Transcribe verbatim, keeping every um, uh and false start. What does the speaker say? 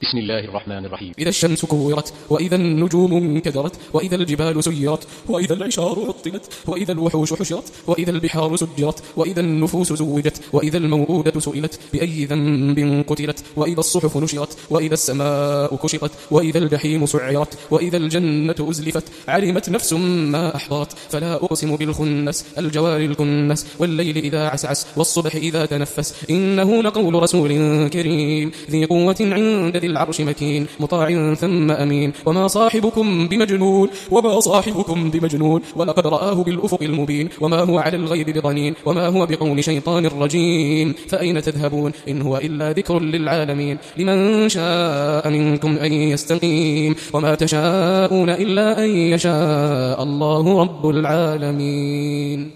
بسم الله الرحمن الرحيم. إذا الشمس كورت، وإذا النجوم انكدرت، وإذا الجبال سيرت، وإذا العشار عطلت، وإذا الوحوش حشرت، وإذا البحار سجرت، وإذا النفوس زوجت، وإذا الموءودة سئلت بأي ذنب قتلت، وإذا الصحف نشرت، وإذا السماء كشطت، وإذا الجحيم سعرت، وإذا الجنة أزلفت، علمت نفس ما أحضرت. فلا أقسم بالخنس الجوار الكنس، والليل إذا عسعس، والصبح إذا تنفس، إنه لقول رسول كريم ذي قوة عند ذي العرش مكين، مطاع ثم أمين. وما صاحبكم بمجنون وما صاحبكم بمجنون ولقد رآه بالأفق المبين، وما هو على الغيب بضنين، وما هو بقول شيطان رجيم. فأين تذهبون إن هو إلا ذكر للعالمين، لمن شاء منكم أن يستقيم، وما تشاءون إلا أن يشاء الله رب العالمين.